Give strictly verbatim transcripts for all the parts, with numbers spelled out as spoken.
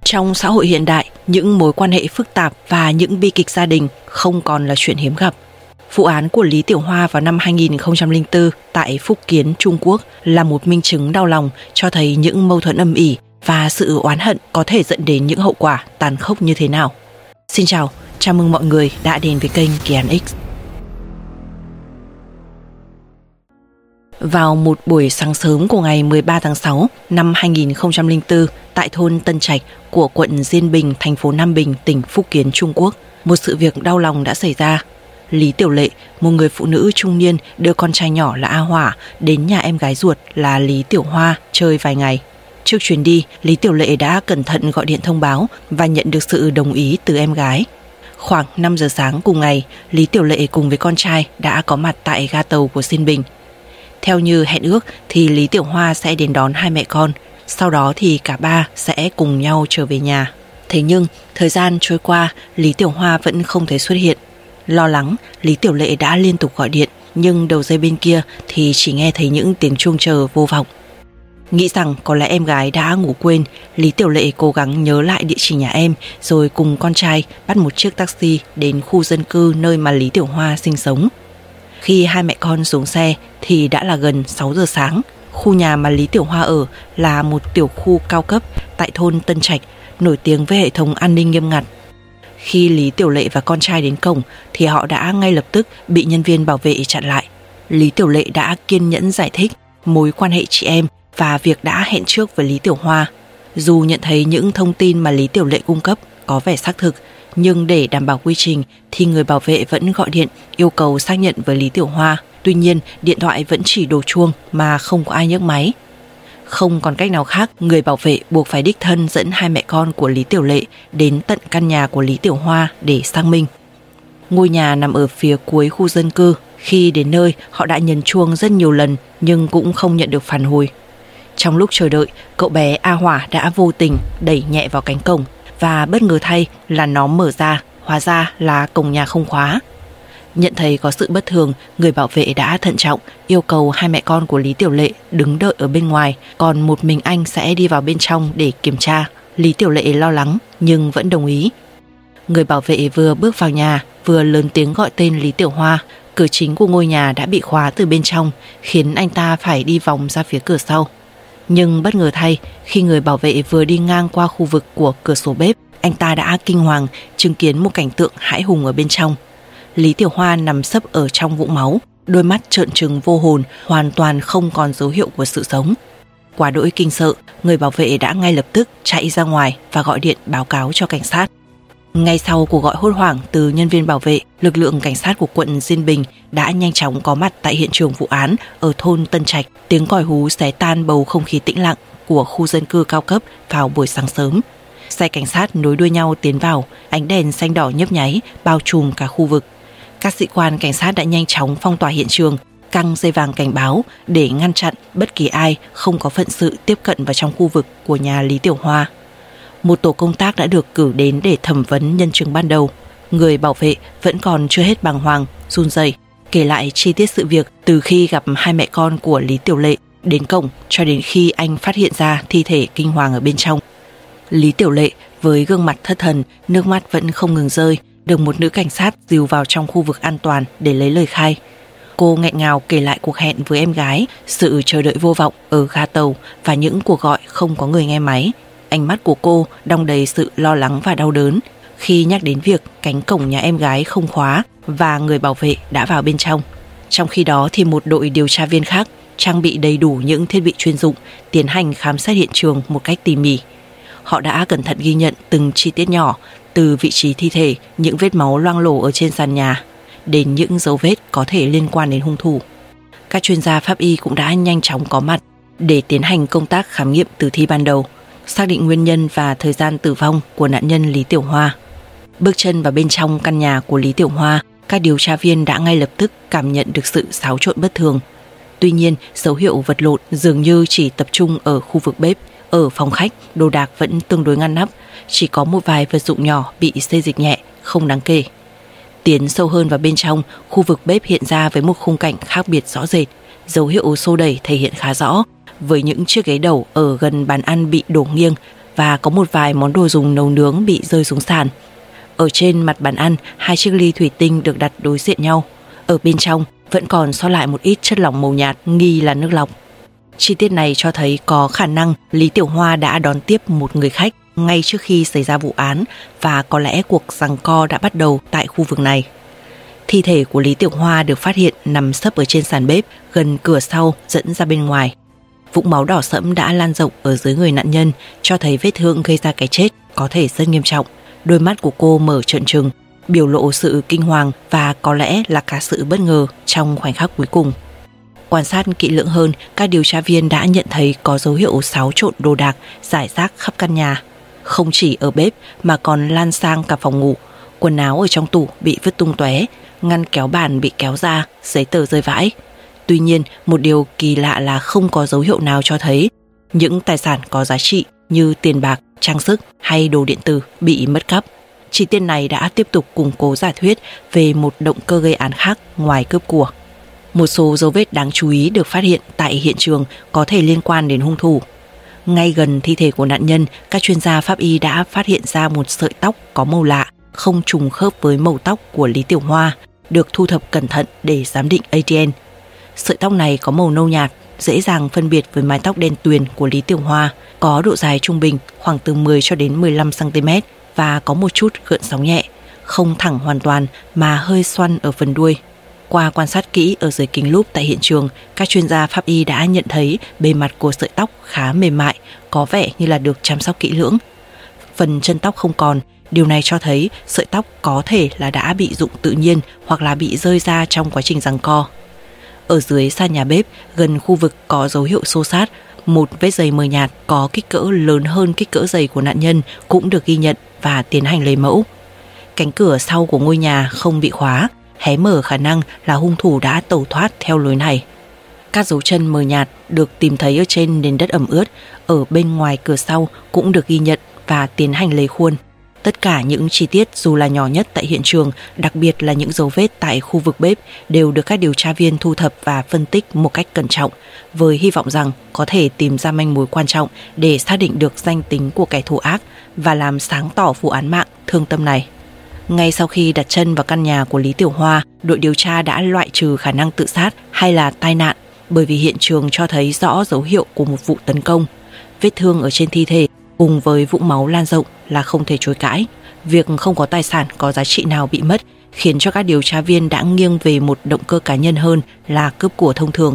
Trong xã hội hiện đại, những mối quan hệ phức tạp và những bi kịch gia đình không còn là chuyện hiếm gặp. Vụ án của Lý Tiểu Hoa vào năm hai nghìn không trăm lẻ bốn tại Phúc Kiến, Trung Quốc là một minh chứng đau lòng cho thấy những mâu thuẫn âm ỉ và sự oán hận có thể dẫn đến những hậu quả tàn khốc như thế nào. Xin chào, chào mừng mọi người đã đến với kênh Kỳ Án X. Vào một buổi sáng sớm của ngày mười ba tháng sáu năm hai nghìn không trăm lẻ bốn tại thôn Tân Trạch của quận Diên Bình, thành phố Nam Bình, tỉnh Phúc Kiến, Trung Quốc, một sự việc đau lòng đã xảy ra. Lý Tiểu Lệ, một người phụ nữ trung niên đưa con trai nhỏ là A Hỏa đến nhà em gái ruột là Lý Tiểu Hoa chơi vài ngày. Trước chuyến đi, Lý Tiểu Lệ đã cẩn thận gọi điện thông báo và nhận được sự đồng ý từ em gái. Khoảng năm giờ sáng cùng ngày, Lý Tiểu Lệ cùng với con trai đã có mặt tại ga tàu của Diên Bình. Theo như hẹn ước thì Lý Tiểu Hoa sẽ đến đón hai mẹ con, sau đó thì cả ba sẽ cùng nhau trở về nhà. Thế nhưng, thời gian trôi qua, Lý Tiểu Hoa vẫn không thấy xuất hiện. Lo lắng, Lý Tiểu Lệ đã liên tục gọi điện, nhưng đầu dây bên kia thì chỉ nghe thấy những tiếng chuông chờ vô vọng. Nghĩ rằng có lẽ em gái đã ngủ quên, Lý Tiểu Lệ cố gắng nhớ lại địa chỉ nhà em rồi cùng con trai bắt một chiếc taxi đến khu dân cư nơi mà Lý Tiểu Hoa sinh sống. Khi hai mẹ con xuống xe thì đã là gần sáu giờ sáng. Khu nhà mà Lý Tiểu Hoa ở là một tiểu khu cao cấp tại thôn Tân Trạch, nổi tiếng với hệ thống an ninh nghiêm ngặt. Khi Lý Tiểu Lệ và con trai đến cổng thì họ đã ngay lập tức bị nhân viên bảo vệ chặn lại. Lý Tiểu Lệ đã kiên nhẫn giải thích mối quan hệ chị em và việc đã hẹn trước với Lý Tiểu Hoa. Dù nhận thấy những thông tin mà Lý Tiểu Lệ cung cấp có vẻ xác thực, nhưng để đảm bảo quy trình thì người bảo vệ vẫn gọi điện yêu cầu xác nhận với Lý Tiểu Hoa. Tuy nhiên, điện thoại vẫn chỉ đổ chuông mà không có ai nhấc máy. Không còn cách nào khác, người bảo vệ buộc phải đích thân dẫn hai mẹ con của Lý Tiểu Lệ đến tận căn nhà của Lý Tiểu Hoa để xác minh. Ngôi nhà nằm ở phía cuối khu dân cư. Khi đến nơi, họ đã nhấn chuông rất nhiều lần nhưng cũng không nhận được phản hồi. Trong lúc chờ đợi, cậu bé A Hỏa đã vô tình đẩy nhẹ vào cánh cổng và bất ngờ thay là nó mở ra, hóa ra là cổng nhà không khóa. Nhận thấy có sự bất thường, người bảo vệ đã thận trọng yêu cầu hai mẹ con của Lý Tiểu Lệ đứng đợi ở bên ngoài, còn một mình anh sẽ đi vào bên trong để kiểm tra. Lý Tiểu Lệ lo lắng nhưng vẫn đồng ý. Người bảo vệ vừa bước vào nhà vừa lớn tiếng gọi tên Lý Tiểu Hoa. Cửa chính của ngôi nhà đã bị khóa từ bên trong, khiến anh ta phải đi vòng ra phía cửa sau. Nhưng bất ngờ thay, khi người bảo vệ vừa đi ngang qua khu vực của cửa sổ bếp, anh ta đã kinh hoàng chứng kiến một cảnh tượng hãi hùng ở bên trong. Lý Tiểu Hoa nằm sấp ở trong vũng máu, đôi mắt trợn trừng vô hồn, hoàn toàn không còn dấu hiệu của sự sống. Quá đỗi kinh sợ, người bảo vệ đã ngay lập tức chạy ra ngoài và gọi điện báo cáo cho cảnh sát. Ngay sau cuộc gọi hốt hoảng từ nhân viên bảo vệ, lực lượng cảnh sát của quận Diên Bình đã nhanh chóng có mặt tại hiện trường vụ án ở thôn Tân Trạch. Tiếng còi hú xé tan bầu không khí tĩnh lặng của khu dân cư cao cấp vào buổi sáng sớm. Xe cảnh sát nối đuôi nhau tiến vào, ánh đèn xanh đỏ nhấp nháy bao trùm cả khu vực. Các sĩ quan cảnh sát đã nhanh chóng phong tỏa hiện trường, căng dây vàng cảnh báo để ngăn chặn bất kỳ ai không có phận sự tiếp cận vào trong khu vực của nhà Lý Tiểu Hoa. Một tổ công tác đã được cử đến để thẩm vấn nhân chứng ban đầu. Người bảo vệ vẫn còn chưa hết bàng hoàng, run rẩy kể lại chi tiết sự việc từ khi gặp hai mẹ con của Lý Tiểu Lệ đến cổng cho đến khi anh phát hiện ra thi thể kinh hoàng ở bên trong. Lý Tiểu Lệ với gương mặt thất thần, nước mắt vẫn không ngừng rơi, được một nữ cảnh sát dìu vào trong khu vực an toàn để lấy lời khai. Cô nghẹn ngào kể lại cuộc hẹn với em gái, sự chờ đợi vô vọng ở ga tàu và những cuộc gọi không có người nghe máy. Ánh mắt của cô đong đầy sự lo lắng và đau đớn khi nhắc đến việc cánh cổng nhà em gái không khóa và người bảo vệ đã vào bên trong. Trong khi đó thì một đội điều tra viên khác trang bị đầy đủ những thiết bị chuyên dụng tiến hành khám xét hiện trường một cách tỉ mỉ. Họ đã cẩn thận ghi nhận từng chi tiết nhỏ, từ vị trí thi thể, những vết máu loang lổ ở trên sàn nhà đến những dấu vết có thể liên quan đến hung thủ. Các chuyên gia pháp y cũng đã nhanh chóng có mặt để tiến hành công tác khám nghiệm tử thi ban đầu, xác định nguyên nhân và thời gian tử vong của nạn nhân Lý Tiểu Hoa. Bước chân vào bên trong căn nhà của Lý Tiểu Hoa, các điều tra viên đã ngay lập tức cảm nhận được sự xáo trộn bất thường. Tuy nhiên, dấu hiệu vật lộn dường như chỉ tập trung ở khu vực bếp. Ở phòng khách, đồ đạc vẫn tương đối ngăn nắp, chỉ có một vài vật dụng nhỏ bị xê dịch nhẹ, không đáng kể. Tiến sâu hơn vào bên trong, khu vực bếp hiện ra với một khung cảnh khác biệt rõ rệt. Dấu hiệu xô đẩy thể hiện khá rõ, với những chiếc ghế đầu ở gần bàn ăn bị đổ nghiêng và có một vài món đồ dùng nấu nướng bị rơi xuống sàn. Ở trên mặt bàn ăn, hai chiếc ly thủy tinh được đặt đối diện nhau. Ở bên trong vẫn còn sót lại một ít chất lỏng màu nhạt nghi là nước lọc. Chi tiết này cho thấy có khả năng Lý Tiểu Hoa đã đón tiếp một người khách ngay trước khi xảy ra vụ án và có lẽ cuộc giằng co đã bắt đầu tại khu vực này. Thi thể của Lý Tiểu Hoa được phát hiện nằm sấp ở trên sàn bếp gần cửa sau dẫn ra bên ngoài. Vũng máu đỏ sẫm đã lan rộng ở dưới người nạn nhân, cho thấy vết thương gây ra cái chết có thể rất nghiêm trọng. Đôi mắt của cô mở trợn trừng, biểu lộ sự kinh hoàng và có lẽ là cả sự bất ngờ trong khoảnh khắc cuối cùng. Quan sát kỹ lưỡng hơn, các điều tra viên đã nhận thấy có dấu hiệu xáo trộn đồ đạc rải rác khắp căn nhà. Không chỉ ở bếp mà còn lan sang cả phòng ngủ. Quần áo ở trong tủ bị vứt tung tóe, ngăn kéo bàn bị kéo ra, giấy tờ rơi vãi. Tuy nhiên, một điều kỳ lạ là không có dấu hiệu nào cho thấy những tài sản có giá trị như tiền bạc, trang sức hay đồ điện tử bị mất cắp. Chi tiết này đã tiếp tục củng cố giả thuyết về một động cơ gây án khác ngoài cướp của. Một số dấu vết đáng chú ý được phát hiện tại hiện trường có thể liên quan đến hung thủ. Ngay gần thi thể của nạn nhân, các chuyên gia pháp y đã phát hiện ra một sợi tóc có màu lạ, không trùng khớp với màu tóc của Lý Tiểu Hoa, được thu thập cẩn thận để giám định a đê en. Sợi tóc này có màu nâu nhạt, dễ dàng phân biệt với mái tóc đen tuyền của Lý Tiểu Hoa, có độ dài trung bình khoảng từ mười cho đến mười lăm xăng ti mét và có một chút gợn sóng nhẹ, không thẳng hoàn toàn mà hơi xoăn ở phần đuôi. Qua quan sát kỹ ở dưới kính lúp tại hiện trường, các chuyên gia pháp y đã nhận thấy bề mặt của sợi tóc khá mềm mại, có vẻ như là được chăm sóc kỹ lưỡng. Phần chân tóc không còn, điều này cho thấy sợi tóc có thể là đã bị rụng tự nhiên hoặc là bị rơi ra trong quá trình giằng co. Ở dưới sàn nhà bếp, gần khu vực có dấu hiệu xô xát, một vết giày mờ nhạt có kích cỡ lớn hơn kích cỡ giày của nạn nhân cũng được ghi nhận và tiến hành lấy mẫu. Cánh cửa sau của ngôi nhà không bị khóa, hé mở khả năng là hung thủ đã tẩu thoát theo lối này. Các dấu chân mờ nhạt được tìm thấy ở trên nền đất ẩm ướt, ở bên ngoài cửa sau cũng được ghi nhận và tiến hành lấy khuôn. Tất cả những chi tiết dù là nhỏ nhất tại hiện trường, đặc biệt là những dấu vết tại khu vực bếp, đều được các điều tra viên thu thập và phân tích một cách cẩn trọng, với hy vọng rằng có thể tìm ra manh mối quan trọng để xác định được danh tính của kẻ thù ác và làm sáng tỏ vụ án mạng thương tâm này. Ngay sau khi đặt chân vào căn nhà của Lý Tiểu Hoa, đội điều tra đã loại trừ khả năng tự sát hay là tai nạn, bởi vì hiện trường cho thấy rõ dấu hiệu của một vụ tấn công. Vết thương ở trên thi thể cùng với vũng máu lan rộng là không thể chối cãi. Việc không có tài sản có giá trị nào bị mất khiến cho các điều tra viên đã nghiêng về một động cơ cá nhân hơn là cướp của thông thường.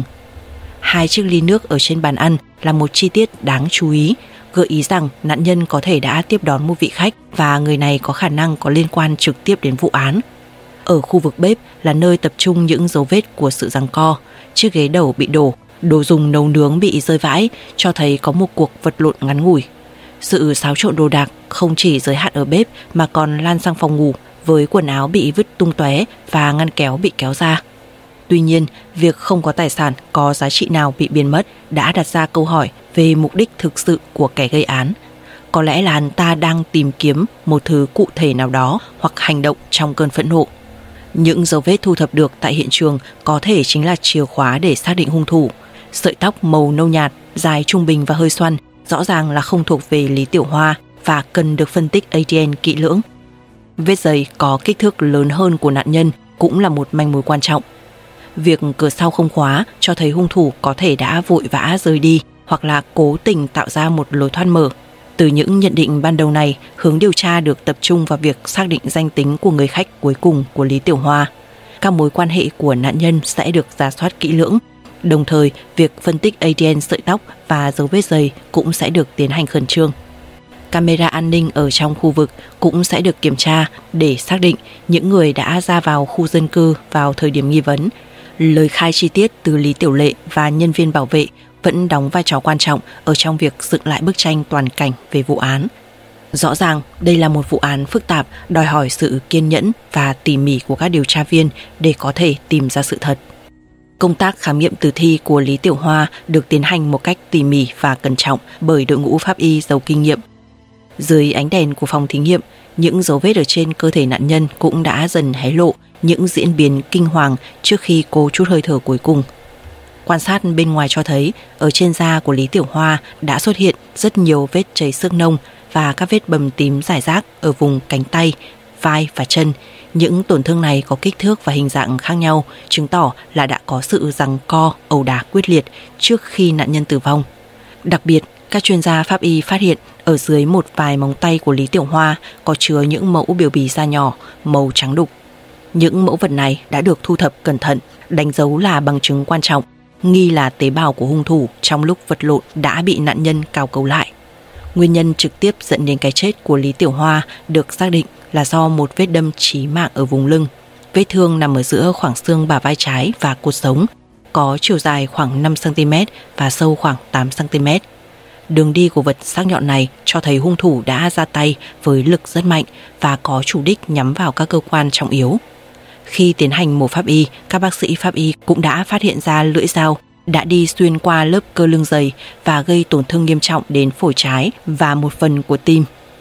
Hai chiếc ly nước ở trên bàn ăn là một chi tiết đáng chú ý, gợi ý rằng nạn nhân có thể đã tiếp đón một vị khách và người này có khả năng có liên quan trực tiếp đến vụ án. Ở khu vực bếp là nơi tập trung những dấu vết của sự giằng co. Chiếc ghế đầu bị đổ, đồ dùng nấu nướng bị rơi vãi, cho thấy có một cuộc vật lộn ngắn ngủi. Sự xáo trộn đồ đạc không chỉ giới hạn ở bếp mà còn lan sang phòng ngủ, với quần áo bị vứt tung tóe và ngăn kéo bị kéo ra. Tuy nhiên, việc không có tài sản có giá trị nào bị biến mất đã đặt ra câu hỏi về mục đích thực sự của kẻ gây án. Có lẽ là hắn ta đang tìm kiếm một thứ cụ thể nào đó hoặc hành động trong cơn phẫn nộ. Những dấu vết thu thập được tại hiện trường có thể chính là chìa khóa để xác định hung thủ. Sợi tóc màu nâu nhạt, dài trung bình và hơi xoăn, rõ ràng là không thuộc về Lý Tiểu Hoa và cần được phân tích a đê en kỹ lưỡng. Vết giày có kích thước lớn hơn của nạn nhân cũng là một manh mối quan trọng. Việc cửa sau không khóa cho thấy hung thủ có thể đã vội vã rời đi hoặc là cố tình tạo ra một lối thoát mở. Từ những nhận định ban đầu này, hướng điều tra được tập trung vào việc xác định danh tính của người khách cuối cùng của Lý Tiểu Hoa. Các mối quan hệ của nạn nhân sẽ được rà soát kỹ lưỡng. Đồng thời, việc phân tích a đê en sợi tóc và dấu vết giày cũng sẽ được tiến hành khẩn trương. Camera an ninh ở trong khu vực cũng sẽ được kiểm tra để xác định những người đã ra vào khu dân cư vào thời điểm nghi vấn. Lời khai chi tiết từ Lý Tiểu Lệ và nhân viên bảo vệ vẫn đóng vai trò quan trọng ở trong việc dựng lại bức tranh toàn cảnh về vụ án. Rõ ràng, đây là một vụ án phức tạp, đòi hỏi sự kiên nhẫn và tỉ mỉ của các điều tra viên để có thể tìm ra sự thật. Công tác khám nghiệm tử thi của Lý Tiểu Hoa được tiến hành một cách tỉ mỉ và cẩn trọng bởi đội ngũ pháp y giàu kinh nghiệm. Dưới ánh đèn của phòng thí nghiệm, những dấu vết ở trên cơ thể nạn nhân cũng đã dần hé lộ những diễn biến kinh hoàng trước khi cô trút hơi thở cuối cùng. Quan sát bên ngoài cho thấy, ở trên da của Lý Tiểu Hoa đã xuất hiện rất nhiều vết chảy xước nông, và các vết bầm tím rải rác ở vùng cánh tay, vai và chân. Những tổn thương này có kích thước và hình dạng khác nhau, chứng tỏ là đã có sự giằng co, ẩu đả quyết liệt trước khi nạn nhân tử vong. Đặc biệt, các chuyên gia pháp y phát hiện ở dưới một vài móng tay của Lý Tiểu Hoa có chứa những mẫu biểu bì da nhỏ màu trắng đục. Những mẫu vật này đã được thu thập cẩn thận, đánh dấu là bằng chứng quan trọng, nghi là tế bào của hung thủ trong lúc vật lộn đã bị nạn nhân cào cấu lại. Nguyên nhân trực tiếp dẫn đến cái chết của Lý Tiểu Hoa được xác định là do một vết đâm chí mạng ở vùng lưng. Vết thương nằm ở giữa khoảng xương bả vai trái và cột sống, có chiều dài khoảng năm xăng ti mét và sâu khoảng tám xăng ti mét. Đường đi của vật sắc nhọn này cho thấy hung thủ đã ra tay với lực rất mạnh và có chủ đích nhắm vào các cơ quan trọng yếu. Khi tiến hành mổ pháp y, các bác sĩ pháp y cũng đã phát hiện ra lưỡi dao đã đi xuyên qua lớp cơ lưng dày và gây tổn thương nghiêm trọng đến phổi trái và một phần của tim.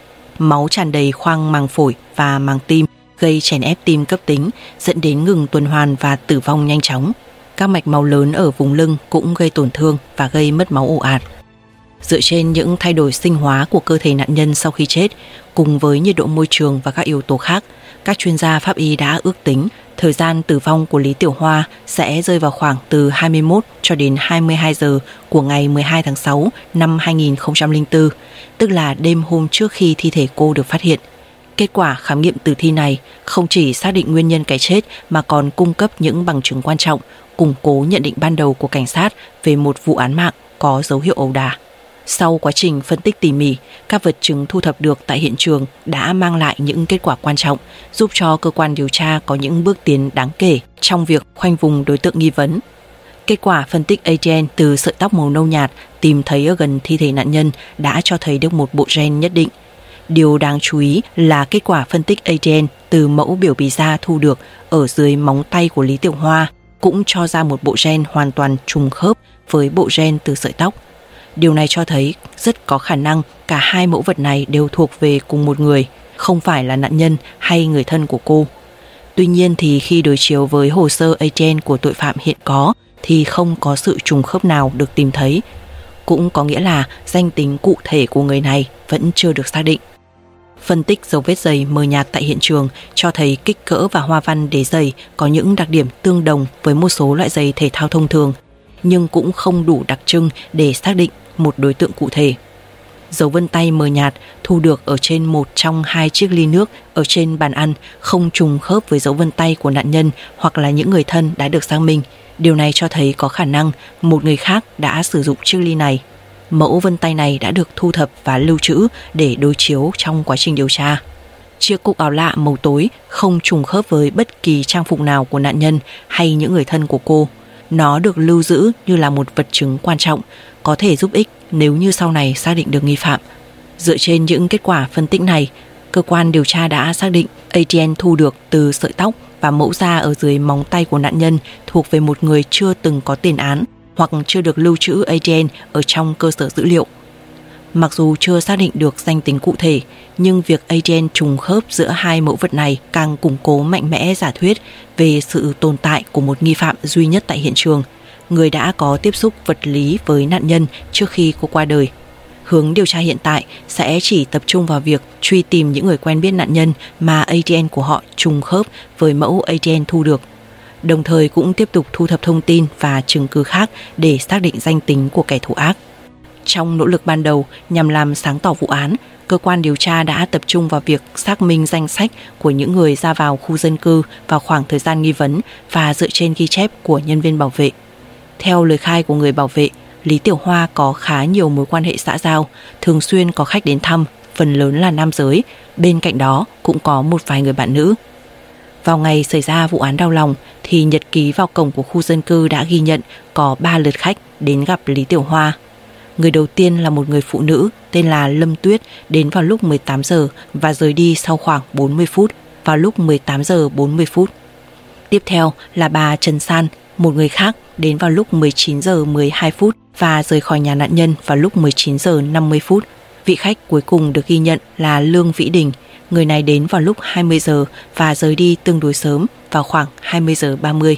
Máu tràn đầy khoang màng phổi và màng tim, gây chèn ép tim cấp tính, dẫn đến ngừng tuần hoàn và tử vong nhanh chóng. Các mạch máu lớn ở vùng lưng cũng gây tổn thương và gây mất máu ồ ạt. Dựa trên những thay đổi sinh hóa của cơ thể nạn nhân sau khi chết, cùng với nhiệt độ môi trường và các yếu tố khác, các chuyên gia pháp y đã ước tính thời gian tử vong của Lý Tiểu Hoa sẽ rơi vào khoảng từ hai mươi mốt cho đến hai mươi hai giờ của ngày mười hai tháng sáu năm hai nghìn không trăm lẻ bốn, tức là đêm hôm trước khi thi thể cô được phát hiện. Kết quả khám nghiệm tử thi này không chỉ xác định nguyên nhân cái chết mà còn cung cấp những bằng chứng quan trọng, củng cố nhận định ban đầu của cảnh sát về một vụ án mạng có dấu hiệu ẩu đả. Sau quá trình phân tích tỉ mỉ, các vật chứng thu thập được tại hiện trường đã mang lại những kết quả quan trọng, giúp cho cơ quan điều tra có những bước tiến đáng kể trong việc khoanh vùng đối tượng nghi vấn. Kết quả phân tích a đê en từ sợi tóc màu nâu nhạt tìm thấy ở gần thi thể nạn nhân đã cho thấy được một bộ gen nhất định. Điều đáng chú ý là kết quả phân tích a đê en từ mẫu biểu bì da thu được ở dưới móng tay của Lý Tiểu Hoa cũng cho ra một bộ gen hoàn toàn trùng khớp với bộ gen từ sợi tóc. Điều này cho thấy rất có khả năng cả hai mẫu vật này đều thuộc về cùng một người, không phải là nạn nhân hay người thân của cô. Tuy nhiên thì khi đối chiếu với hồ sơ a đê en của tội phạm hiện có thì không có sự trùng khớp nào được tìm thấy. Cũng có nghĩa là danh tính cụ thể của người này vẫn chưa được xác định. Phân tích dấu vết giày mờ nhạt tại hiện trường cho thấy kích cỡ và hoa văn đế giày có những đặc điểm tương đồng với một số loại giày thể thao thông thường, nhưng cũng không đủ đặc trưng để xác định một đối tượng cụ thể. Dấu vân tay mờ nhạt thu được ở trên một trong hai chiếc ly nước ở trên bàn ăn không trùng khớp với dấu vân tay của nạn nhân hoặc là những người thân đã được xác minh. Điều này cho thấy có khả năng một người khác đã sử dụng chiếc ly này. Mẫu vân tay này đã được thu thập và lưu trữ để đối chiếu trong quá trình điều tra. Chiếc cúc áo lạ màu tối không trùng khớp với bất kỳ trang phục nào của nạn nhân hay những người thân của cô. Nó được lưu giữ như là một vật chứng quan trọng, có thể giúp ích nếu như sau này xác định được nghi phạm. Dựa trên những kết quả phân tích này, cơ quan điều tra đã xác định a đê en thu được từ sợi tóc và mẫu da ở dưới móng tay của nạn nhân thuộc về một người chưa từng có tiền án hoặc chưa được lưu trữ a đê en ở trong cơ sở dữ liệu. Mặc dù chưa xác định được danh tính cụ thể, nhưng việc a đê en trùng khớp giữa hai mẫu vật này càng củng cố mạnh mẽ giả thuyết về sự tồn tại của một nghi phạm duy nhất tại hiện trường, người đã có tiếp xúc vật lý với nạn nhân trước khi cô qua đời. Hướng điều tra hiện tại sẽ chỉ tập trung vào việc truy tìm những người quen biết nạn nhân mà a đê en của họ trùng khớp với mẫu a đê en thu được, đồng thời cũng tiếp tục thu thập thông tin và chứng cứ khác để xác định danh tính của kẻ thủ ác. Trong nỗ lực ban đầu nhằm làm sáng tỏ vụ án, cơ quan điều tra đã tập trung vào việc xác minh danh sách của những người ra vào khu dân cư vào khoảng thời gian nghi vấn và dựa trên ghi chép của nhân viên bảo vệ. Theo lời khai của người bảo vệ, Lý Tiểu Hoa có khá nhiều mối quan hệ xã giao, thường xuyên có khách đến thăm, phần lớn là nam giới, bên cạnh đó cũng có một vài người bạn nữ. Vào ngày xảy ra vụ án đau lòng thì nhật ký vào cổng của khu dân cư đã ghi nhận có ba lượt khách đến gặp Lý Tiểu Hoa. Người đầu tiên là một người phụ nữ tên là Lâm Tuyết đến vào lúc mười tám giờ và rời đi sau khoảng bốn mươi phút vào lúc mười tám giờ bốn mươi phút. Tiếp theo là bà Trần San, một người khác đến vào lúc mười chín giờ mười hai phút và rời khỏi nhà nạn nhân vào lúc mười chín giờ năm mươi phút. Vị khách cuối cùng được ghi nhận là Lương Vĩ Đình. Người này đến vào lúc hai mươi giờ và rời đi tương đối sớm vào khoảng hai mươi giờ ba mươi.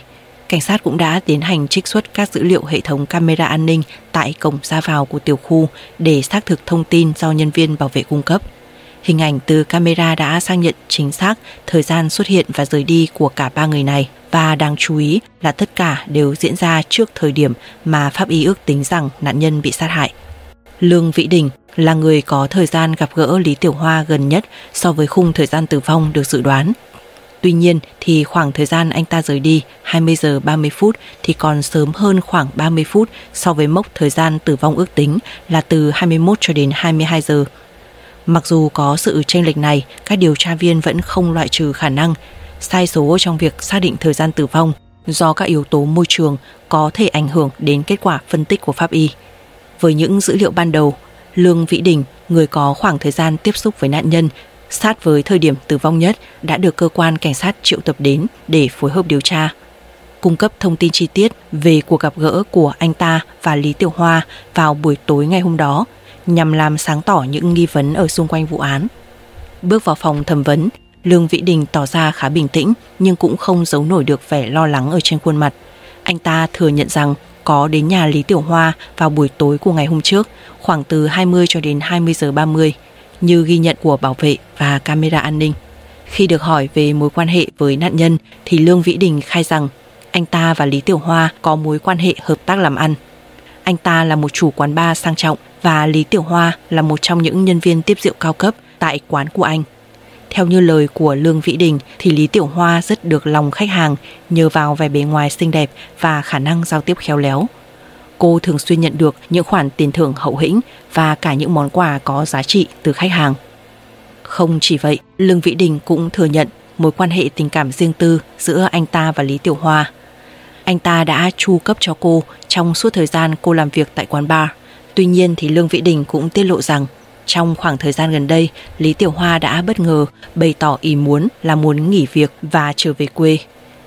cảnh sát cũng đã tiến hành trích xuất các dữ liệu hệ thống camera an ninh tại cổng ra vào của tiểu khu để xác thực thông tin do nhân viên bảo vệ cung cấp. Hình ảnh từ camera đã xác nhận chính xác thời gian xuất hiện và rời đi của cả ba người này, và đáng chú ý là tất cả đều diễn ra trước thời điểm mà pháp y ước tính rằng nạn nhân bị sát hại. Lương Vĩ Đình là người có thời gian gặp gỡ Lý Tiểu Hoa gần nhất so với khung thời gian tử vong được dự đoán. Tuy nhiên thì khoảng thời gian anh ta rời đi hai mươi giờ ba mươi phút thì còn sớm hơn khoảng ba mươi phút so với mốc thời gian tử vong ước tính là từ hai mươi mốt cho đến hai mươi hai giờ. Mặc dù có sự chênh lệch này, các điều tra viên vẫn không loại trừ khả năng sai số trong việc xác định thời gian tử vong do các yếu tố môi trường có thể ảnh hưởng đến kết quả phân tích của pháp y. Với những dữ liệu ban đầu, Lương Vĩ Đình, người có khoảng thời gian tiếp xúc với nạn nhân sát với thời điểm tử vong nhất, đã được cơ quan cảnh sát triệu tập đến để phối hợp điều tra. Cung cấp thông tin chi tiết về cuộc gặp gỡ của anh ta và Lý Tiểu Hoa vào buổi tối ngày hôm đó nhằm làm sáng tỏ những nghi vấn ở xung quanh vụ án. Bước vào phòng thẩm vấn, Lương Vĩ Đình tỏ ra khá bình tĩnh nhưng cũng không giấu nổi được vẻ lo lắng ở trên khuôn mặt. Anh ta thừa nhận rằng có đến nhà Lý Tiểu Hoa vào buổi tối của ngày hôm trước, khoảng từ hai mươi cho đến hai mươi giờ ba mươi, như ghi nhận của bảo vệ và camera an ninh. Khi được hỏi về mối quan hệ với nạn nhân thì Lương Vĩ Đình khai rằng anh ta và Lý Tiểu Hoa có mối quan hệ hợp tác làm ăn. Anh ta là một chủ quán bar sang trọng và Lý Tiểu Hoa là một trong những nhân viên tiếp rượu cao cấp tại quán của anh. Theo như lời của Lương Vĩ Đình thì Lý Tiểu Hoa rất được lòng khách hàng nhờ vào vẻ bề ngoài xinh đẹp và khả năng giao tiếp khéo léo. Cô thường xuyên nhận được những khoản tiền thưởng hậu hĩnh và cả những món quà có giá trị từ khách hàng. Không chỉ vậy, Lương Vĩ Đình cũng thừa nhận mối quan hệ tình cảm riêng tư giữa anh ta và Lý Tiểu Hoa. Anh ta đã chu cấp cho cô trong suốt thời gian cô làm việc tại quán bar. Tuy nhiên thì Lương Vĩ Đình cũng tiết lộ rằng trong khoảng thời gian gần đây, Lý Tiểu Hoa đã bất ngờ bày tỏ ý muốn là muốn nghỉ việc và trở về quê.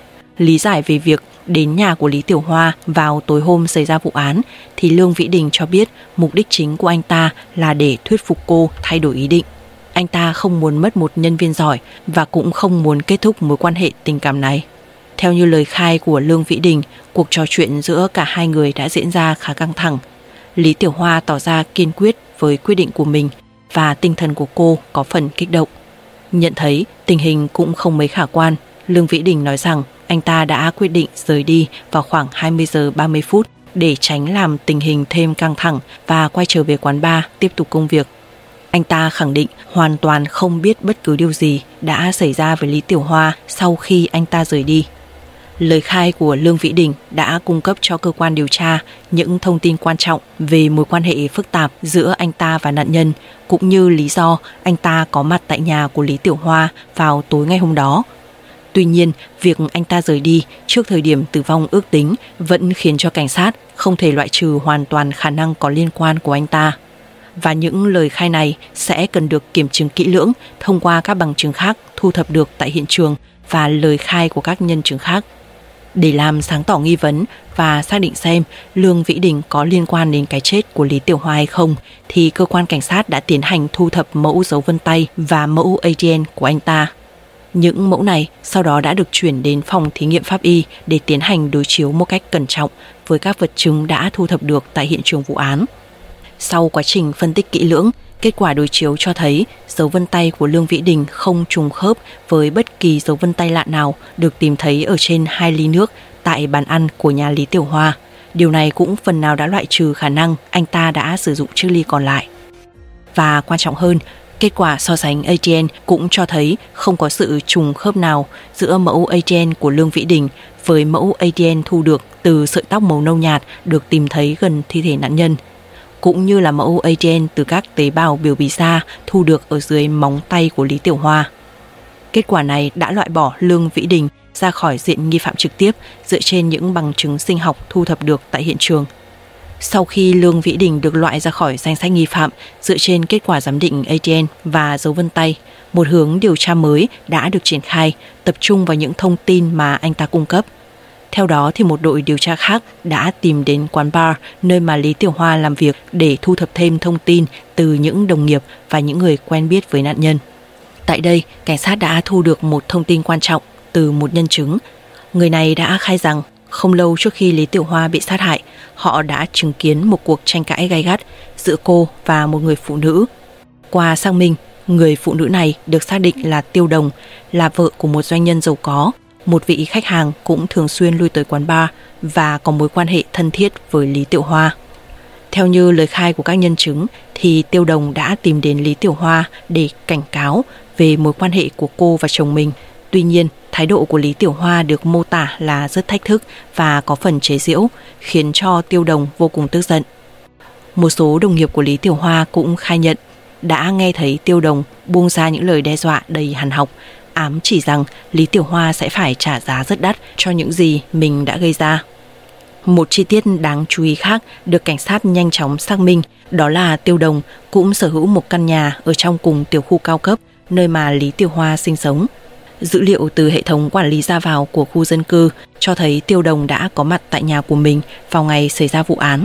Lý giải về việc đến nhà của Lý Tiểu Hoa vào tối hôm xảy ra vụ án thì Lương Vĩ Đình cho biết mục đích chính của anh ta là để thuyết phục cô thay đổi ý định. Anh ta không muốn mất một nhân viên giỏi và cũng không muốn kết thúc mối quan hệ tình cảm này. Theo như lời khai của Lương Vĩ Đình, cuộc trò chuyện giữa cả hai người đã diễn ra khá căng thẳng. Lý Tiểu Hoa tỏ ra kiên quyết với quyết định của mình và tinh thần của cô có phần kích động. Nhận thấy tình hình cũng không mấy khả quan, Lương Vĩ Đình nói rằng anh ta đã quyết định rời đi vào khoảng hai mươi giờ ba mươi phút để tránh làm tình hình thêm căng thẳng và quay trở về quán bar tiếp tục công việc. Anh ta khẳng định hoàn toàn không biết bất cứ điều gì đã xảy ra với Lý Tiểu Hoa sau khi anh ta rời đi. Lời khai của Lương Vĩ Đình đã cung cấp cho cơ quan điều tra những thông tin quan trọng về mối quan hệ phức tạp giữa anh ta và nạn nhân, cũng như lý do anh ta có mặt tại nhà của Lý Tiểu Hoa vào tối ngày hôm đó. Tuy nhiên, việc anh ta rời đi trước thời điểm tử vong ước tính vẫn khiến cho cảnh sát không thể loại trừ hoàn toàn khả năng có liên quan của anh ta. Và những lời khai này sẽ cần được kiểm chứng kỹ lưỡng thông qua các bằng chứng khác thu thập được tại hiện trường và lời khai của các nhân chứng khác. Để làm sáng tỏ nghi vấn và xác định xem Lương Vĩ Đình có liên quan đến cái chết của Lý Tiểu Hoa hay không, thì cơ quan cảnh sát đã tiến hành thu thập mẫu dấu vân tay và mẫu a đê en của anh ta. Những mẫu này sau đó đã được chuyển đến phòng thí nghiệm pháp y để tiến hành đối chiếu một cách cẩn trọng với các vật chứng đã thu thập được tại hiện trường vụ án. Sau quá trình phân tích kỹ lưỡng, kết quả đối chiếu cho thấy dấu vân tay của Lương Vĩ Đình không trùng khớp với bất kỳ dấu vân tay lạ nào được tìm thấy ở trên hai ly nước tại bàn ăn của nhà Lý Tiểu Hoa. Điều này cũng phần nào đã loại trừ khả năng anh ta đã sử dụng chiếc ly còn lại. Và quan trọng hơn, kết quả so sánh a đê en cũng cho thấy không có sự trùng khớp nào giữa mẫu a đê en của Lương Vĩ Đình với mẫu a đê en thu được từ sợi tóc màu nâu nhạt được tìm thấy gần thi thể nạn nhân, cũng như là mẫu a đê en từ các tế bào biểu bì da thu được ở dưới móng tay của Lý Tiểu Hoa. Kết quả này đã loại bỏ Lương Vĩ Đình ra khỏi diện nghi phạm trực tiếp dựa trên những bằng chứng sinh học thu thập được tại hiện trường. Sau khi Lương Vĩ Đình được loại ra khỏi danh sách nghi phạm dựa trên kết quả giám định a đê en và dấu vân tay, một hướng điều tra mới đã được triển khai, tập trung vào những thông tin mà anh ta cung cấp. Theo đó thì một đội điều tra khác đã tìm đến quán bar nơi mà Lý Tiểu Hoa làm việc để thu thập thêm thông tin từ những đồng nghiệp và những người quen biết với nạn nhân. Tại đây, cảnh sát đã thu được một thông tin quan trọng từ một nhân chứng. Người này đã khai rằng Không lâu trước khi Lý Tiểu Hoa bị sát hại, họ đã chứng kiến một cuộc tranh cãi gay gắt giữa cô và một người phụ nữ. Qua xác minh, người phụ nữ này được xác định là Tiêu Đồng, là vợ của một doanh nhân giàu có, một vị khách hàng cũng thường xuyên lui tới quán bar và có mối quan hệ thân thiết với Lý Tiểu Hoa. Theo như lời khai của các nhân chứng thì Tiêu Đồng đã tìm đến Lý Tiểu Hoa để cảnh cáo về mối quan hệ của cô và chồng mình. Tuy nhiên, thái độ của Lý Tiểu Hoa được mô tả là rất thách thức và có phần chế giễu, khiến cho Tiêu Đồng vô cùng tức giận. Một số đồng nghiệp của Lý Tiểu Hoa cũng khai nhận đã nghe thấy Tiêu Đồng buông ra những lời đe dọa đầy hằn học, ám chỉ rằng Lý Tiểu Hoa sẽ phải trả giá rất đắt cho những gì mình đã gây ra. Một chi tiết đáng chú ý khác được cảnh sát nhanh chóng xác minh, đó là Tiêu Đồng cũng sở hữu một căn nhà ở trong cùng tiểu khu cao cấp nơi mà Lý Tiểu Hoa sinh sống. Dữ liệu từ hệ thống quản lý ra vào của khu dân cư cho thấy Tiêu Đồng đã có mặt tại nhà của mình vào ngày xảy ra vụ án.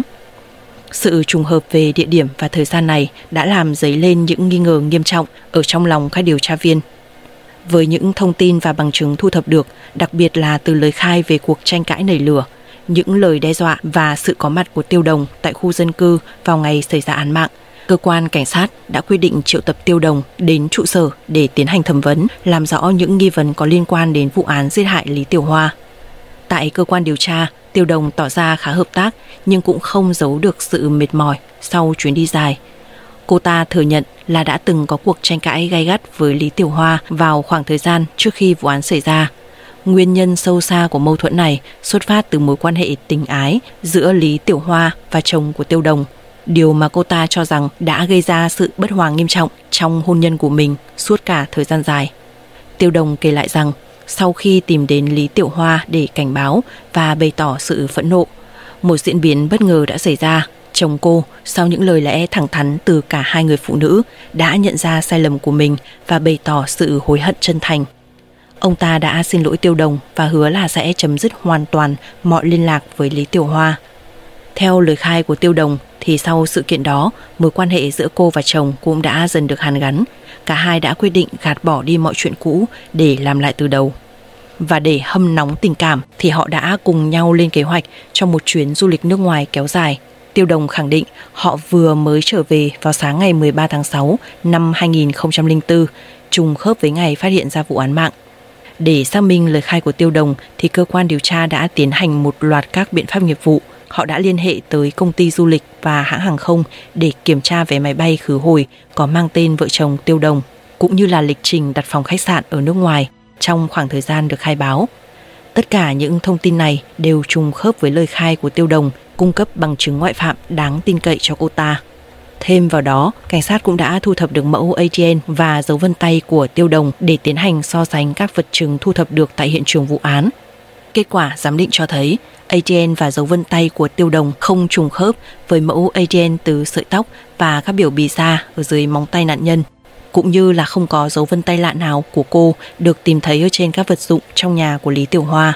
Sự trùng hợp về địa điểm và thời gian này đã làm dấy lên những nghi ngờ nghiêm trọng ở trong lòng các điều tra viên. Với những thông tin và bằng chứng thu thập được, đặc biệt là từ lời khai về cuộc tranh cãi nảy lửa, những lời đe dọa và sự có mặt của Tiêu Đồng tại khu dân cư vào ngày xảy ra án mạng, cơ quan cảnh sát đã quyết định triệu tập Tiêu Đồng đến trụ sở để tiến hành thẩm vấn, làm rõ những nghi vấn có liên quan đến vụ án giết hại Lý Tiểu Hoa. Tại cơ quan điều tra, Tiêu Đồng tỏ ra khá hợp tác nhưng cũng không giấu được sự mệt mỏi sau chuyến đi dài. Cô ta thừa nhận là đã từng có cuộc tranh cãi gay gắt với Lý Tiểu Hoa vào khoảng thời gian trước khi vụ án xảy ra. Nguyên nhân sâu xa của mâu thuẫn này xuất phát từ mối quan hệ tình ái giữa Lý Tiểu Hoa và chồng của Tiêu Đồng, điều mà cô ta cho rằng đã gây ra sự bất hòa nghiêm trọng trong hôn nhân của mình suốt cả thời gian dài. Tiêu Đồng kể lại rằng sau khi tìm đến Lý Tiểu Hoa để cảnh báo và bày tỏ sự phẫn nộ, một diễn biến bất ngờ đã xảy ra. Chồng cô, sau những lời lẽ thẳng thắn từ cả hai người phụ nữ, đã nhận ra sai lầm của mình và bày tỏ sự hối hận chân thành. Ông ta đã xin lỗi Tiêu Đồng và hứa là sẽ chấm dứt hoàn toàn mọi liên lạc với Lý Tiểu Hoa. Theo lời khai của Tiêu Đồng thì sau sự kiện đó, mối quan hệ giữa cô và chồng cũng đã dần được hàn gắn. Cả hai đã quyết định gạt bỏ đi mọi chuyện cũ để làm lại từ đầu. Và để hâm nóng tình cảm thì họ đã cùng nhau lên kế hoạch cho một chuyến du lịch nước ngoài kéo dài. Tiêu Đồng khẳng định họ vừa mới trở về vào sáng ngày mười ba tháng sáu năm hai nghìn không trăm lẻ bốn, trùng khớp với ngày phát hiện ra vụ án mạng. Để xác minh lời khai của Tiêu Đồng thì cơ quan điều tra đã tiến hành một loạt các biện pháp nghiệp vụ. Họ đã liên hệ tới công ty du lịch và hãng hàng không để kiểm tra vé máy bay khứ hồi có mang tên vợ chồng Tiêu Đồng, cũng như là lịch trình đặt phòng khách sạn ở nước ngoài trong khoảng thời gian được khai báo. Tất cả những thông tin này đều trùng khớp với lời khai của Tiêu Đồng, cung cấp bằng chứng ngoại phạm đáng tin cậy cho cô ta. Thêm vào đó, cảnh sát cũng đã thu thập được mẫu a tê en và dấu vân tay của Tiêu Đồng để tiến hành so sánh các vật chứng thu thập được tại hiện trường vụ án. Kết quả giám định cho thấy a tê en và dấu vân tay của Tiêu Đồng không trùng khớp với mẫu a tê en từ sợi tóc và các biểu bì da ở dưới móng tay nạn nhân, cũng như là không có dấu vân tay lạ nào của cô được tìm thấy ở trên các vật dụng trong nhà của Lý Tiểu Hoa.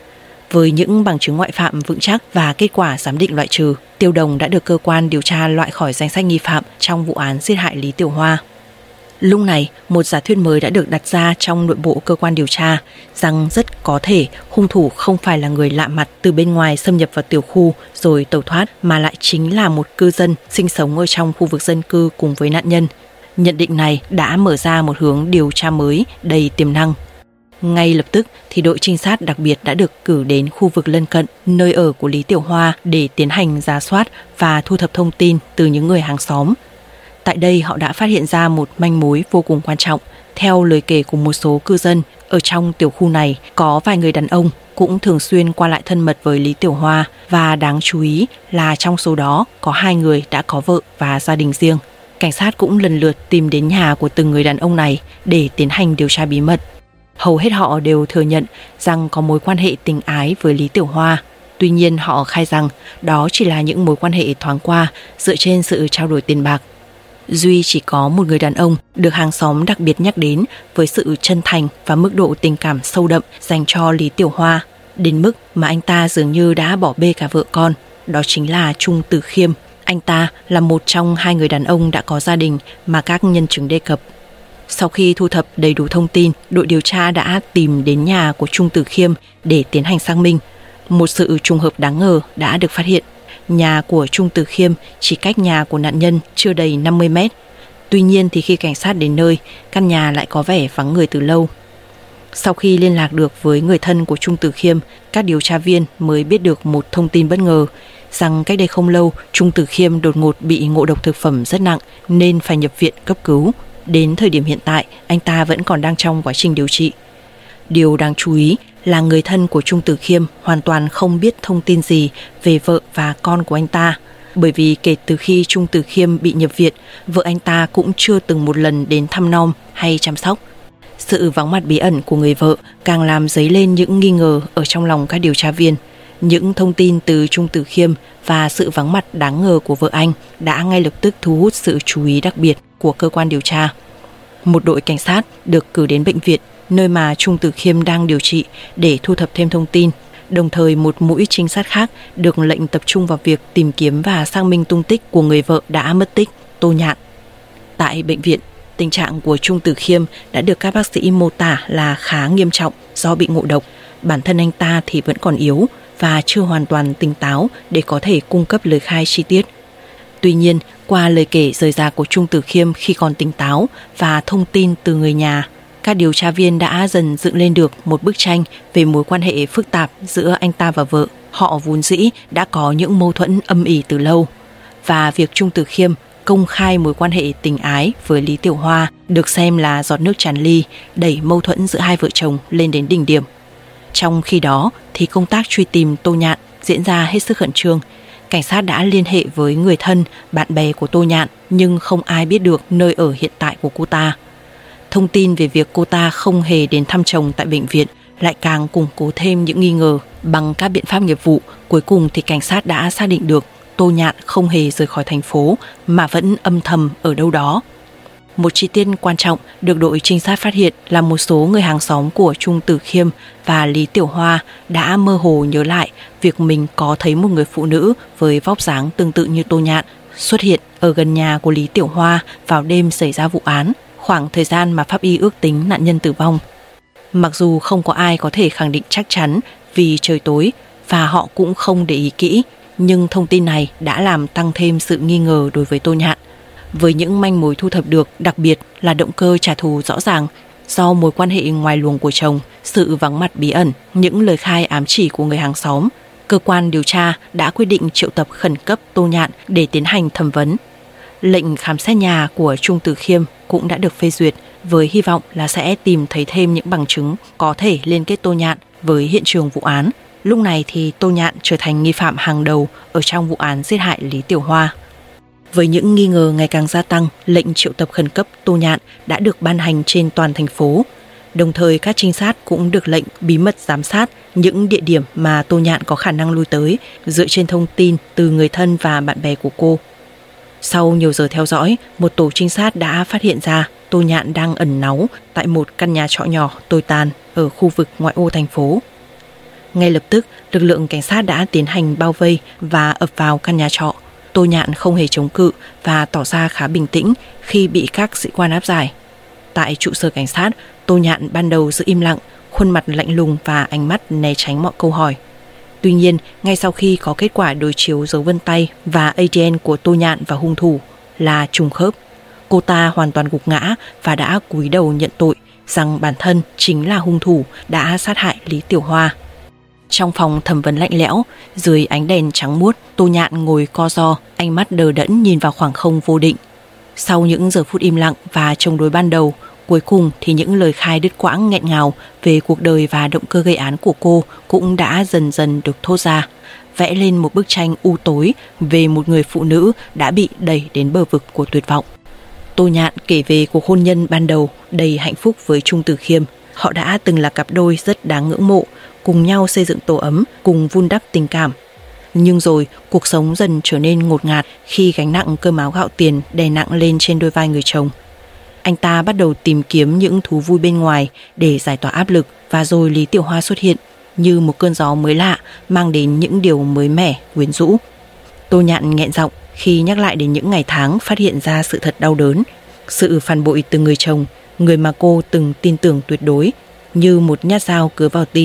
Với những bằng chứng ngoại phạm vững chắc và kết quả giám định loại trừ, Tiêu Đồng đã được cơ quan điều tra loại khỏi danh sách nghi phạm trong vụ án giết hại Lý Tiểu Hoa. Lúc này, một giả thuyết mới đã được đặt ra trong nội bộ cơ quan điều tra rằng rất có thể hung thủ không phải là người lạ mặt từ bên ngoài xâm nhập vào tiểu khu rồi tẩu thoát, mà lại chính là một cư dân sinh sống ở trong khu vực dân cư cùng với nạn nhân. Nhận định này đã mở ra một hướng điều tra mới đầy tiềm năng. Ngay lập tức thì đội trinh sát đặc biệt đã được cử đến khu vực lân cận nơi ở của Lý Tiểu Hoa để tiến hành rà soát và thu thập thông tin từ những người hàng xóm. Tại đây họ đã phát hiện ra một manh mối vô cùng quan trọng. Theo lời kể của một số cư dân, ở trong tiểu khu này có vài người đàn ông cũng thường xuyên qua lại thân mật với Lý Tiểu Hoa, và đáng chú ý là trong số đó có hai người đã có vợ và gia đình riêng. Cảnh sát cũng lần lượt tìm đến nhà của từng người đàn ông này để tiến hành điều tra bí mật. Hầu hết họ đều thừa nhận rằng có mối quan hệ tình ái với Lý Tiểu Hoa. Tuy nhiên họ khai rằng đó chỉ là những mối quan hệ thoáng qua dựa trên sự trao đổi tiền bạc. Duy chỉ có một người đàn ông được hàng xóm đặc biệt nhắc đến với sự chân thành và mức độ tình cảm sâu đậm dành cho Lý Tiểu Hoa, đến mức mà anh ta dường như đã bỏ bê cả vợ con. Đó chính là Trung Từ Khiêm. Anh ta là một trong hai người đàn ông đã có gia đình mà các nhân chứng đề cập. Sau khi thu thập đầy đủ thông tin, đội điều tra đã tìm đến nhà của Trung Từ Khiêm để tiến hành xác minh. một sự trùng hợp đáng ngờ đã được phát hiện. Nhà của Trung Từ Khiêm chỉ cách nhà của nạn nhân chưa đầy năm mươi mét. Tuy nhiên thì khi cảnh sát đến nơi, căn nhà lại có vẻ vắng người từ lâu. Sau khi liên lạc được với người thân của Trung Từ Khiêm, các điều tra viên mới biết được một thông tin bất ngờ rằng cách đây không lâu, Trung Từ Khiêm đột ngột bị ngộ độc thực phẩm rất nặng nên phải nhập viện cấp cứu. Đến thời điểm hiện tại, anh ta vẫn còn đang trong quá trình điều trị. Điều đáng chú ý là người thân của Trung Từ Khiêm hoàn toàn không biết thông tin gì về vợ và con của anh ta, bởi vì kể từ khi Trung Từ Khiêm bị nhập viện, vợ anh ta cũng chưa từng một lần đến thăm nom hay chăm sóc. Sự vắng mặt bí ẩn của người vợ càng làm dấy lên những nghi ngờ ở trong lòng các điều tra viên. Những thông tin từ Trung Từ Khiêm và sự vắng mặt đáng ngờ của vợ anh đã ngay lập tức thu hút sự chú ý đặc biệt của cơ quan điều tra. Một đội cảnh sát được cử đến bệnh viện nơi mà Trung Từ Khiêm đang điều trị để thu thập thêm thông tin. Đồng thời một mũi trinh sát khác được lệnh tập trung vào việc tìm kiếm và xác minh tung tích của người vợ đã mất tích, Tô Nhạn. Tại bệnh viện, tình trạng của Trung Từ Khiêm đã được các bác sĩ mô tả là khá nghiêm trọng do bị ngộ độc. Bản thân anh ta thì vẫn còn yếu và chưa hoàn toàn tỉnh táo để có thể cung cấp lời khai chi tiết. Tuy nhiên, qua lời kể rời rạc của Trung Từ Khiêm khi còn tỉnh táo và thông tin từ người nhà, các điều tra viên đã dần dựng lên được một bức tranh về mối quan hệ phức tạp giữa anh ta và vợ. Họ vốn dĩ đã có những mâu thuẫn âm ỉ từ lâu, và việc Trung Từ Khiêm công khai mối quan hệ tình ái với Lý Tiểu Hoa được xem là giọt nước tràn ly, đẩy mâu thuẫn giữa hai vợ chồng lên đến đỉnh điểm. Trong khi đó thì công tác truy tìm Tô Nhạn diễn ra hết sức khẩn trương. Cảnh sát đã liên hệ với người thân, bạn bè của Tô Nhạn nhưng không ai biết được nơi ở hiện tại của cô ta. Thông tin về việc cô ta không hề đến thăm chồng tại bệnh viện lại càng củng cố thêm những nghi ngờ. Bằng các biện pháp nghiệp vụ, cuối cùng thì cảnh sát đã xác định được Tô Nhạn không hề rời khỏi thành phố mà vẫn âm thầm ở đâu đó. Một chi tiết quan trọng được đội trinh sát phát hiện là một số người hàng xóm của Trung Từ Khiêm và Lý Tiểu Hoa đã mơ hồ nhớ lại việc mình có thấy một người phụ nữ với vóc dáng tương tự như Tô Nhạn xuất hiện ở gần nhà của Lý Tiểu Hoa vào đêm xảy ra vụ án, khoảng thời gian mà pháp y ước tính nạn nhân tử vong. Mặc dù không có ai có thể khẳng định chắc chắn vì trời tối và họ cũng không để ý kỹ, nhưng thông tin này đã làm tăng thêm sự nghi ngờ đối với Tô Nhạn. Với những manh mối thu thập được, đặc biệt là động cơ trả thù rõ ràng do mối quan hệ ngoài luồng của chồng, sự vắng mặt bí ẩn, những lời khai ám chỉ của người hàng xóm, cơ quan điều tra đã quyết định triệu tập khẩn cấp Tô Nhạn để tiến hành thẩm vấn. Lệnh khám xét nhà của Trung Từ Khiêm cũng đã được phê duyệt với hy vọng là sẽ tìm thấy thêm những bằng chứng có thể liên kết Tô Nhạn với hiện trường vụ án. Lúc này thì Tô Nhạn trở thành nghi phạm hàng đầu ở trong vụ án giết hại Lý Tiểu Hoa. Với những nghi ngờ ngày càng gia tăng, lệnh triệu tập khẩn cấp Tô Nhạn đã được ban hành trên toàn thành phố. Đồng thời các trinh sát cũng được lệnh bí mật giám sát những địa điểm mà Tô Nhạn có khả năng lui tới dựa trên thông tin từ người thân và bạn bè của cô. Sau nhiều giờ theo dõi, một tổ trinh sát đã phát hiện ra Tô Nhạn đang ẩn náu tại một căn nhà trọ nhỏ tồi tàn ở khu vực ngoại ô thành phố. Ngay lập tức, lực lượng cảnh sát đã tiến hành bao vây và ập vào căn nhà trọ. Tô Nhạn không hề chống cự và tỏ ra khá bình tĩnh khi bị các sĩ quan áp giải. Tại trụ sở cảnh sát, Tô Nhạn ban đầu giữ im lặng, khuôn mặt lạnh lùng và ánh mắt né tránh mọi câu hỏi. Tuy nhiên, ngay sau khi có kết quả đối chiếu dấu vân tay và a đê en của Tô Nhạn và hung thủ là trùng khớp, cô ta hoàn toàn gục ngã và đã cúi đầu nhận tội rằng bản thân chính là hung thủ đã sát hại Lý Tiểu Hoa. Trong phòng thẩm vấn lạnh lẽo, dưới ánh đèn trắng muốt, Tô Nhạn ngồi co ro, ánh mắt đờ đẫn nhìn vào khoảng không vô định. Sau những giờ phút im lặng và chống đối ban đầu, cuối cùng thì những lời khai đứt quãng nghẹn ngào về cuộc đời và động cơ gây án của cô cũng đã dần dần được thốt ra, vẽ lên một bức tranh u tối về một người phụ nữ đã bị đẩy đến bờ vực của tuyệt vọng. Tô Nhạn kể về cuộc hôn nhân ban đầu đầy hạnh phúc với Trung Từ Khiêm. Họ đã từng là cặp đôi rất đáng ngưỡng mộ, cùng nhau xây dựng tổ ấm, cùng vun đắp tình cảm. Nhưng rồi cuộc sống dần trở nên ngột ngạt khi gánh nặng cơm áo gạo tiền đè nặng lên trên đôi vai người chồng. Anh ta bắt đầu tìm kiếm những thú vui bên ngoài để giải tỏa áp lực, và rồi Lý Tiểu Hoa xuất hiện như một cơn gió mới lạ, mang đến những điều mới mẻ, quyến rũ. Tô Nhạn nghẹn giọng khi nhắc lại đến những ngày tháng phát hiện ra sự thật đau đớn, sự phản bội từ người chồng, người mà cô từng tin tưởng tuyệt đối, như một nhát dao cứa vào tim.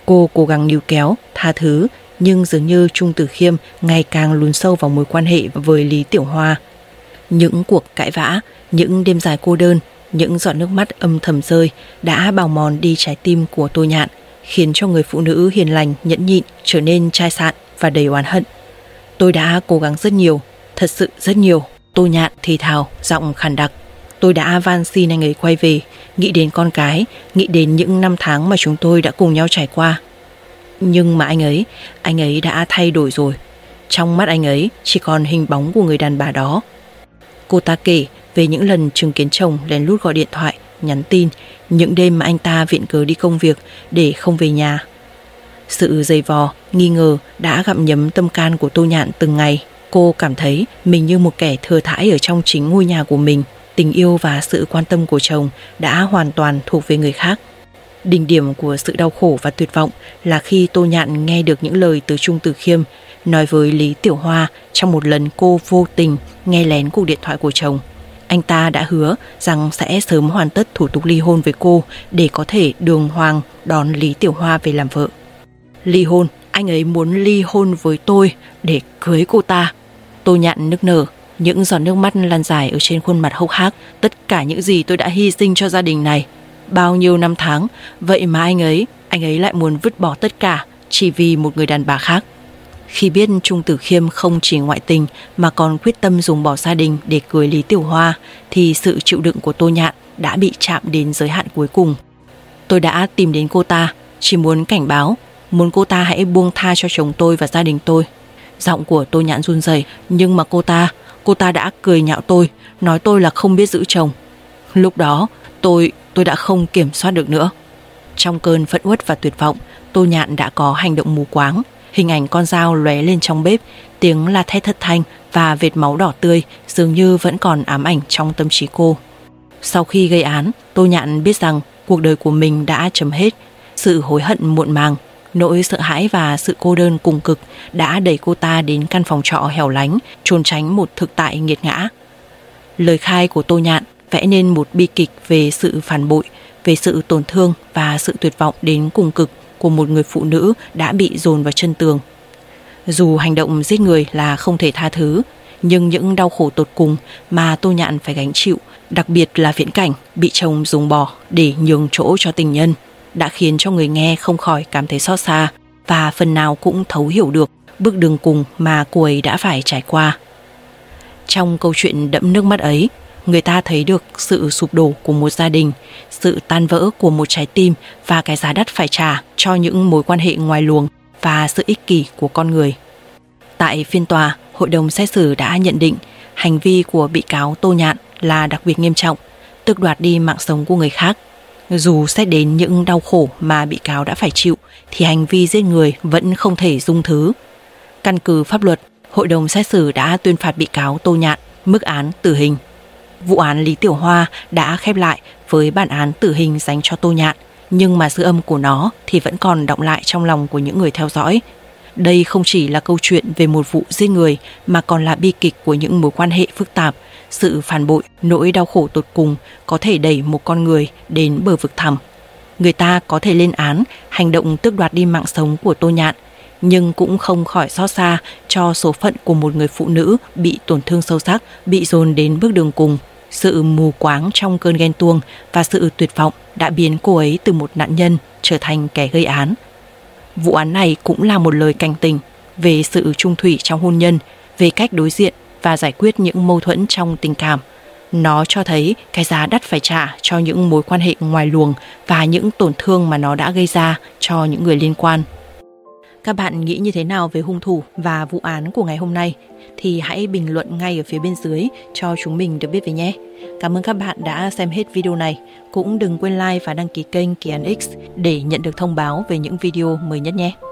Cô cố gắng níu kéo, tha thứ, nhưng dường như Trung Tử Khiêm ngày càng lún sâu vào mối quan hệ với Lý Tiểu Hoa. Những cuộc cãi vã, những đêm dài cô đơn, những giọt nước mắt âm thầm rơi đã bào mòn đi trái tim của Tô Nhạn, khiến cho người phụ nữ hiền lành, nhẫn nhịn trở nên chai sạn và đầy oán hận. Tôi đã cố gắng rất nhiều, thật sự rất nhiều. Tô Nhạn thì thào, giọng khàn đặc. Tôi đã van xin anh ấy quay về, nghĩ đến con cái, nghĩ đến những năm tháng mà chúng tôi đã cùng nhau trải qua. Nhưng mà anh ấy, anh ấy đã thay đổi rồi. Trong mắt anh ấy chỉ còn hình bóng của người đàn bà đó. Cô ta kể về những lần chứng kiến chồng lén lút gọi điện thoại, nhắn tin, những đêm mà anh ta viện cớ đi công việc để không về nhà. Sự dày vò, nghi ngờ đã gặm nhấm tâm can của Tô Nhạn từng ngày. Cô cảm thấy mình như một kẻ thừa thãi ở trong chính ngôi nhà của mình. Tình yêu và sự quan tâm của chồng đã hoàn toàn thuộc về người khác. Đỉnh điểm của sự đau khổ và tuyệt vọng là khi Tô Nhạn nghe được những lời từ Trung Tử Khiêm nói với Lý Tiểu Hoa trong một lần cô vô tình nghe lén cuộc điện thoại của chồng. Anh ta đã hứa rằng sẽ sớm hoàn tất thủ tục ly hôn với cô để có thể đường hoàng đón Lý Tiểu Hoa về làm vợ. Ly hôn, anh ấy muốn ly hôn với tôi để cưới cô ta. Tô Nhạn nức nở, những giọt nước mắt lan dài ở trên khuôn mặt hốc hác. Tất cả những gì tôi đã hy sinh cho gia đình này, bao nhiêu năm tháng, vậy mà anh ấy, anh ấy lại muốn vứt bỏ tất cả chỉ vì một người đàn bà khác. Khi biết Trung Tử Khiêm không chỉ ngoại tình mà còn quyết tâm dùng bỏ gia đình để cưới Lý Tiểu Hoa, thì sự chịu đựng của Tô Nhạn đã bị chạm đến giới hạn cuối cùng. Tôi đã tìm đến cô ta, chỉ muốn cảnh báo, muốn cô ta hãy buông tha cho chồng tôi và gia đình tôi. Giọng của Tô Nhạn run rẩy, nhưng mà cô ta, cô ta đã cười nhạo tôi, nói tôi là không biết giữ chồng. Lúc đó, tôi, tôi đã không kiểm soát được nữa. Trong cơn phẫn uất và tuyệt vọng, Tô Nhạn đã có hành động mù quáng. Hình ảnh con dao lóe lên trong bếp, tiếng la thét thất thanh và vệt máu đỏ tươi dường như vẫn còn ám ảnh trong tâm trí cô. Sau khi gây án, Tô Nhạn biết rằng cuộc đời của mình đã chấm hết. Sự hối hận muộn màng, nỗi sợ hãi và sự cô đơn cùng cực đã đẩy cô ta đến căn phòng trọ hẻo lánh, trốn tránh một thực tại nghiệt ngã. Lời khai của Tô Nhạn vẽ nên một bi kịch về sự phản bội, về sự tổn thương và sự tuyệt vọng đến cùng cực của một người phụ nữ đã bị dồn vào chân tường. Dù hành động giết người là không thể tha thứ, nhưng những đau khổ tột cùng mà Tô Nhạn phải gánh chịu, đặc biệt là viễn cảnh bị chồng dùng bỏ để nhường chỗ cho tình nhân, đã khiến cho người nghe không khỏi cảm thấy xót xa và phần nào cũng thấu hiểu được bước đường cùng mà cô ấy đã phải trải qua. Trong câu chuyện đẫm nước mắt ấy, người ta thấy được sự sụp đổ của một gia đình, sự tan vỡ của một trái tim và cái giá đắt phải trả cho những mối quan hệ ngoài luồng và sự ích kỷ của con người. Tại phiên tòa, hội đồng xét xử đã nhận định hành vi của bị cáo Tô Nhạn là đặc biệt nghiêm trọng, tước đoạt đi mạng sống của người khác. Dù xét đến những đau khổ mà bị cáo đã phải chịu, thì hành vi giết người vẫn không thể dung thứ. Căn cứ pháp luật, hội đồng xét xử đã tuyên phạt bị cáo Tô Nhạn mức án tử hình. Vụ án Lý Tiểu Hoa đã khép lại với bản án tử hình dành cho Tô Nhạn, nhưng mà dư âm của nó thì vẫn còn đọng lại trong lòng của những người theo dõi. Đây không chỉ là câu chuyện về một vụ giết người mà còn là bi kịch của những mối quan hệ phức tạp, sự phản bội, nỗi đau khổ tột cùng có thể đẩy một con người đến bờ vực thẳm. Người ta có thể lên án hành động tước đoạt đi mạng sống của Tô Nhạn, nhưng cũng không khỏi xót xa cho số phận của một người phụ nữ bị tổn thương sâu sắc, bị dồn đến bước đường cùng. Sự mù quáng trong cơn ghen tuông và sự tuyệt vọng đã biến cô ấy từ một nạn nhân trở thành kẻ gây án. Vụ án này cũng là một lời cảnh tỉnh về sự chung thủy trong hôn nhân, về cách đối diện và giải quyết những mâu thuẫn trong tình cảm. Nó cho thấy cái giá đắt phải trả cho những mối quan hệ ngoài luồng và những tổn thương mà nó đã gây ra cho những người liên quan. Các bạn nghĩ như thế nào về hung thủ và vụ án của ngày hôm nay? Thì hãy bình luận ngay ở phía bên dưới cho chúng mình được biết với nhé. Cảm ơn các bạn đã xem hết video này. Cũng đừng quên like và đăng ký kênh Kỳ Án X để nhận được thông báo về những video mới nhất nhé.